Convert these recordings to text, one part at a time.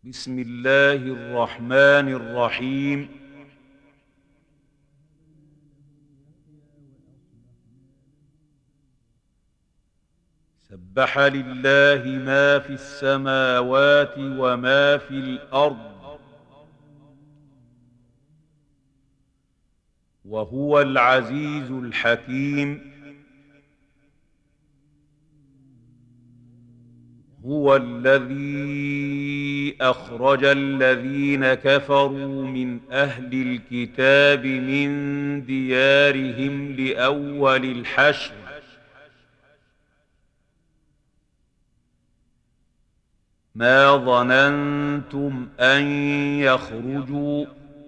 بسم الله الرحمن الرحيم. سبح لله ما في السماوات وما في الأرض وهو العزيز الحكيم. هو الذي أخرج الذين كفروا من أهل الكتاب من ديارهم لأول الحشر ما ظننتم أن يخرجوا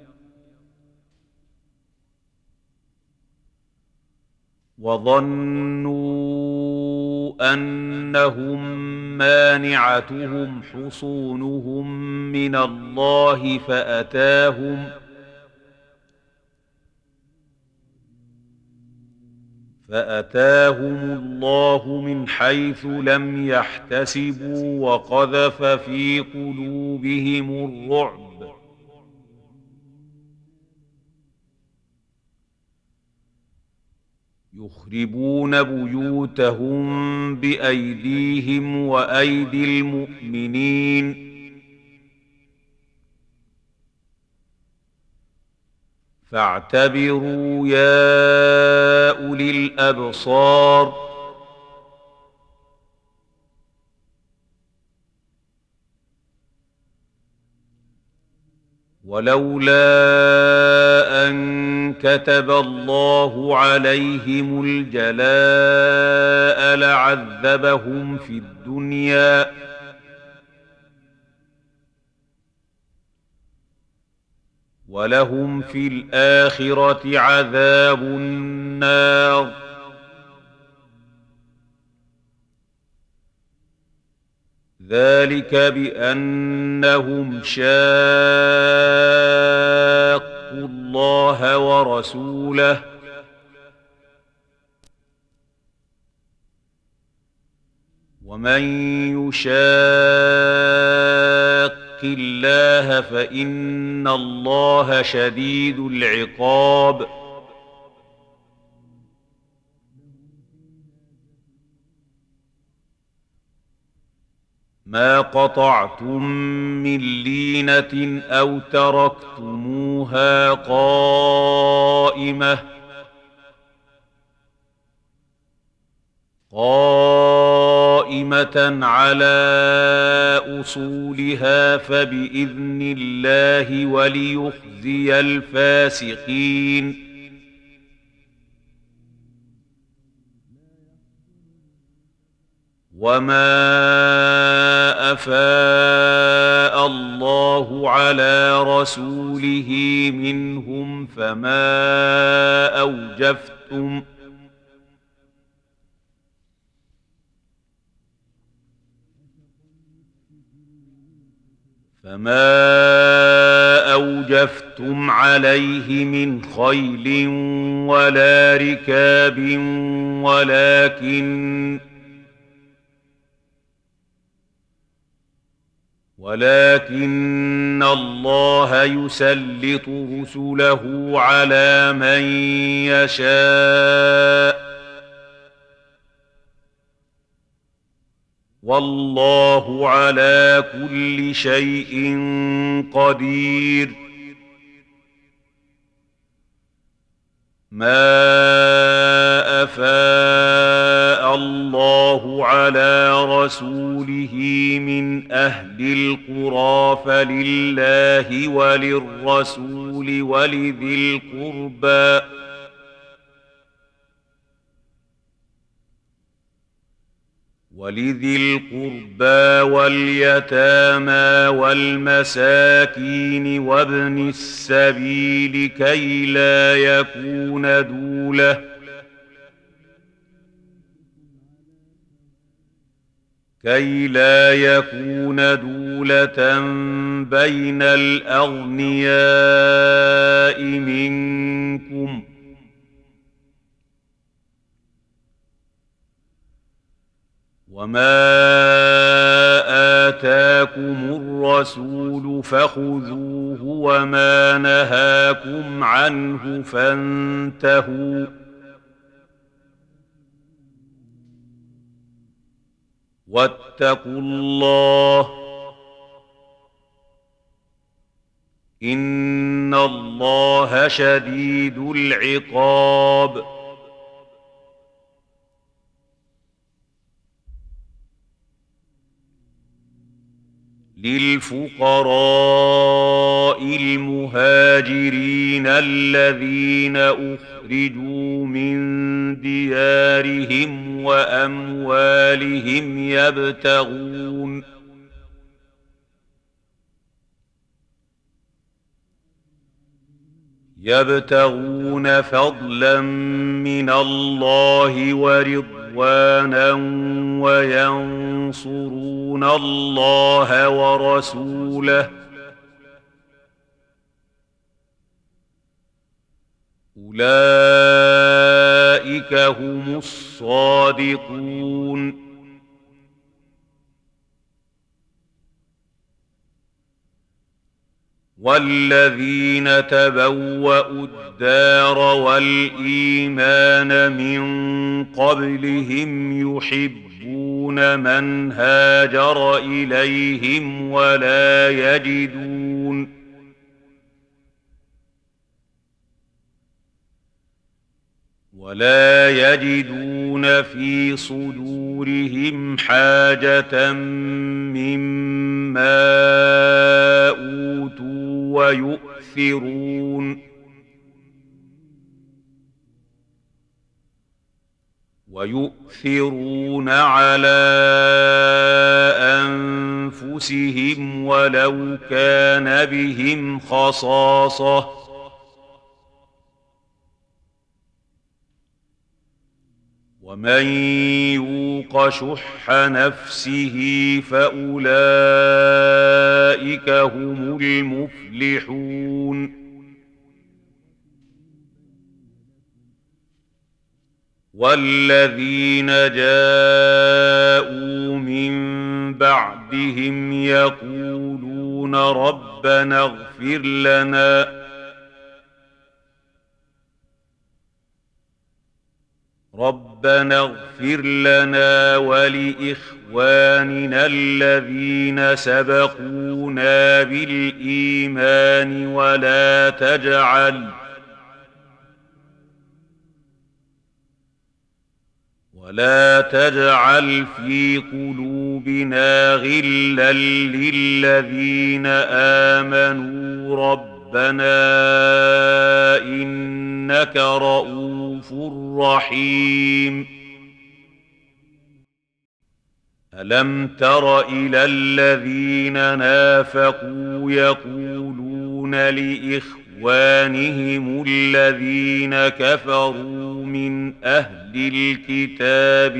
وظنوا أنهم مانعتهم حصونهم من الله فأتاهم الله من حيث لم يحتسبوا وقذف في قلوبهم الرعب يخربون بيوتهم بأيديهم وأيدي المؤمنين فاعتبروا يا أولي الأبصار. ولولا أن كتب الله عليهم الجلاء لعذبهم في الدنيا ولهم في الآخرة عذاب النار. ذلك بأنهم شاقوا الله ورسوله ومن يشاق الله فإن الله شديد العقاب. ما قطعتم من لينة أو تركتموها قائمة على أصولها فبإذن الله وليخزي الفاسقين. وما أفاء الله على رسوله منهم فما أوجفتم عليه من خيل ولا ركاب ولكن الله يسلط رسله على من يشاء والله على كل شيء قدير. ما أفاء الله على رسوله من أهل القرى فلله وللرسول ولذي القربى واليتامى والمساكين وابن السبيل كي لا يكون دولة بين الأغنياء منكم وما آتاكم الرسول فخذوه وما نهاكم عنه فانتهوا واتقوا الله إن الله شديد العقاب. للفقراء المهاجرين الذين أخرجوا من ديارهم وأموالهم يبتغون فضلا من الله ورضوانا وينصرون الله ورسوله أولئك هم الصادقون. والذين تبوأوا الدار والإيمان من قبلهم يحبون من هاجر إليهم ولا يجدون في صدورهم حاجة مما أوتوا ويؤثرون على أنفسهم ولو كان بهم خصاصة ومن يوق شح نفسه فأولئك هم المفلحون. والذين جاءوا من بعدهم يقولون ربنا اغفر لنا ولإخواننا الذين سبقونا بالإيمان ولا تجعل في قلوبنا غلا للذين آمنوا ربنا إنك رؤوف رحيم. ألم تر إلى الذين نافقوا يقولون لإخوانهم الذين كفروا من أهل الكتاب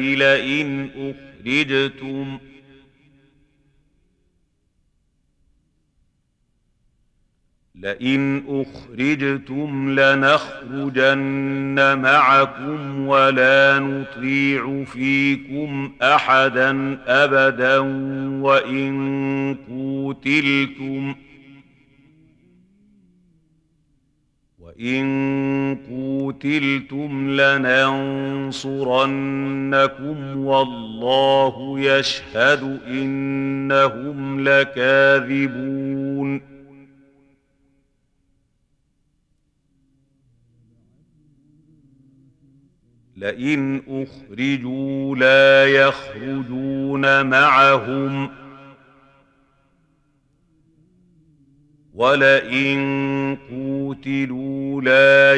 لئن أخرجتم لنخرجن معكم ولا نطيع فيكم أحدا أبدا وإن قوتلتم لننصرنكم والله يشهد إنهم لكاذبون. لئن أخرجوا لا يخرجون معهم ولئن قوتلوا لا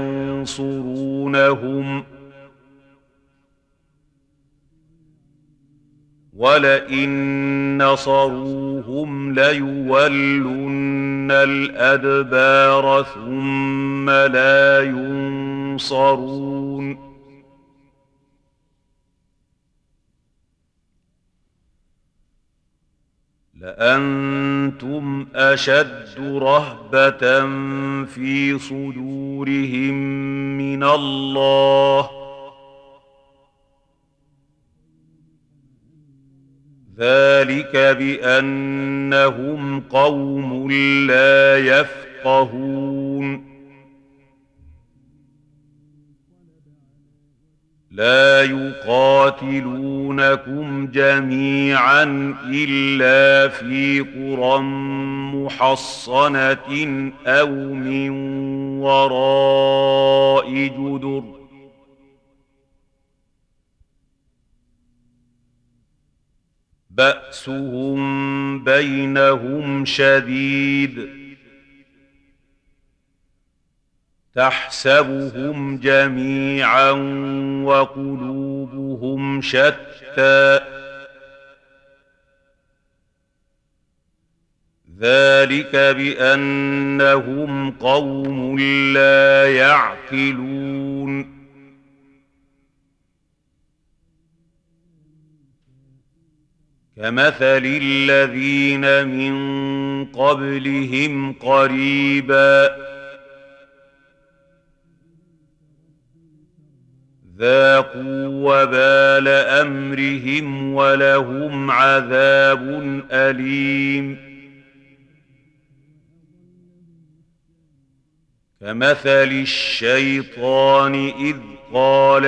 ينصرونهم ولئن نصروهم ليولن الأدبار ثم لا ينصرون. لأنتم أشد رهبة في صدورهم من الله ذلك بأنهم قوم لا يفقهون لا يقاتلونكم جميعا إلا في قرى محصنة أو من وراء جدر بأسهم بينهم شديد تحسبهم جميعا وقلوبهم شتى ذلك بأنهم قوم لا يعقلون كمثل الذين من قبلهم قريبا ذاقوا وبال أمرهم ولهم عذاب أليم كمثل الشيطان إذ قال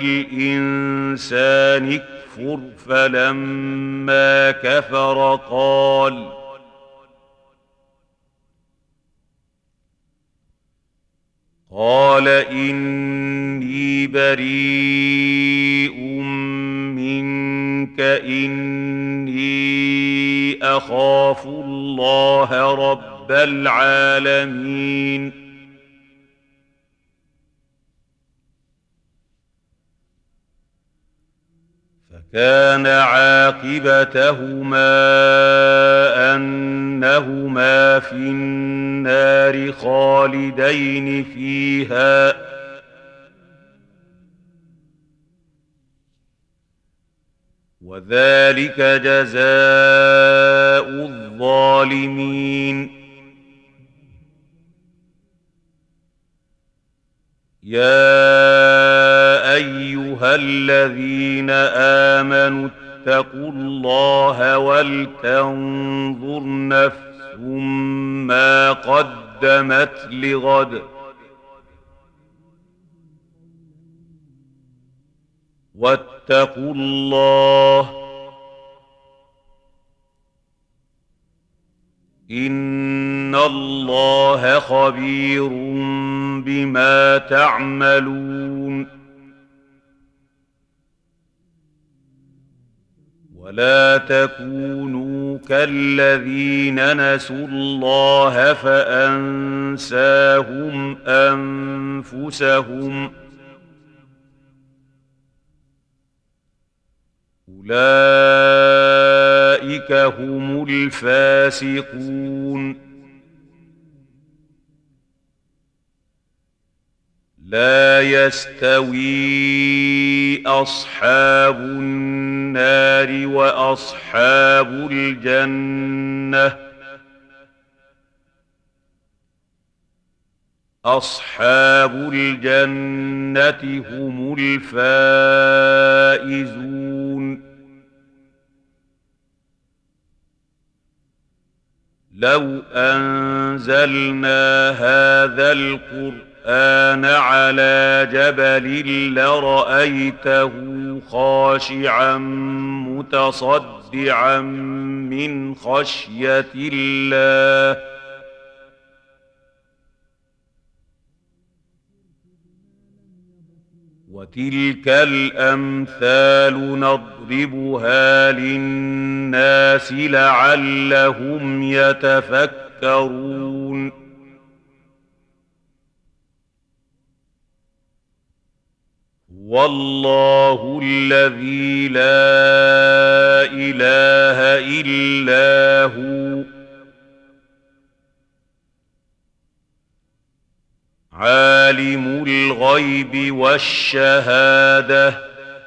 للإنسان اكفر فلما كفر قال إني بريء منك إني أخاف الله رب العالمين فكان عاقبتهما أنهما في النار خالدين فيها وذلك جزاء الظالمين يا أيها الذين آمنوا اتقوا الله ولتنظر نفس ما قدمت لغد واتقوا الله إن الله خبير بما تعملون ولا تكونوا كالذين نسوا الله فأنساهم أنفسهم أولئك هم الفاسقون لا يستوي أصحاب النار وأصحاب الجنة أصحاب الجنة هم الفائزون لو أنزلنا هذا القرآن على جبل لرأيته خاشعا متصدعا من خشية الله وتلك الأمثال نضربها للناس لعلهم يتفكرون والله الذي لا إله إلا هو عالم الغيب والشهادة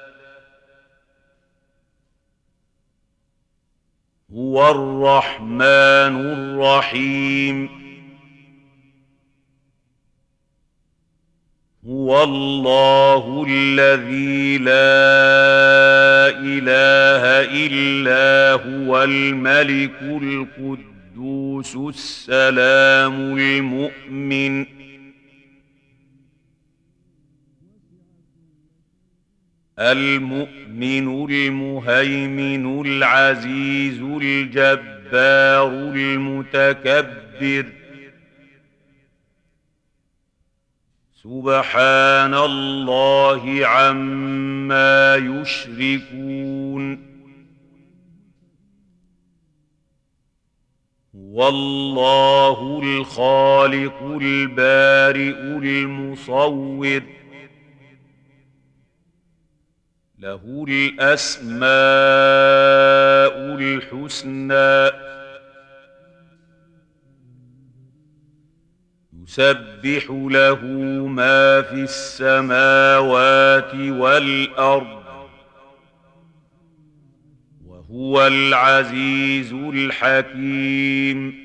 هو الرحمن الرحيم هو الله الذي لا إله إلا هو الملك القدوس السلام المؤمن المهيمن العزيز الجبار المتكبر سبحان الله عما يشركون هو الله الخالق البارئ المصور له الأسماء الحسنى يسبح له ما في السماوات والأرض وهو العزيز الحكيم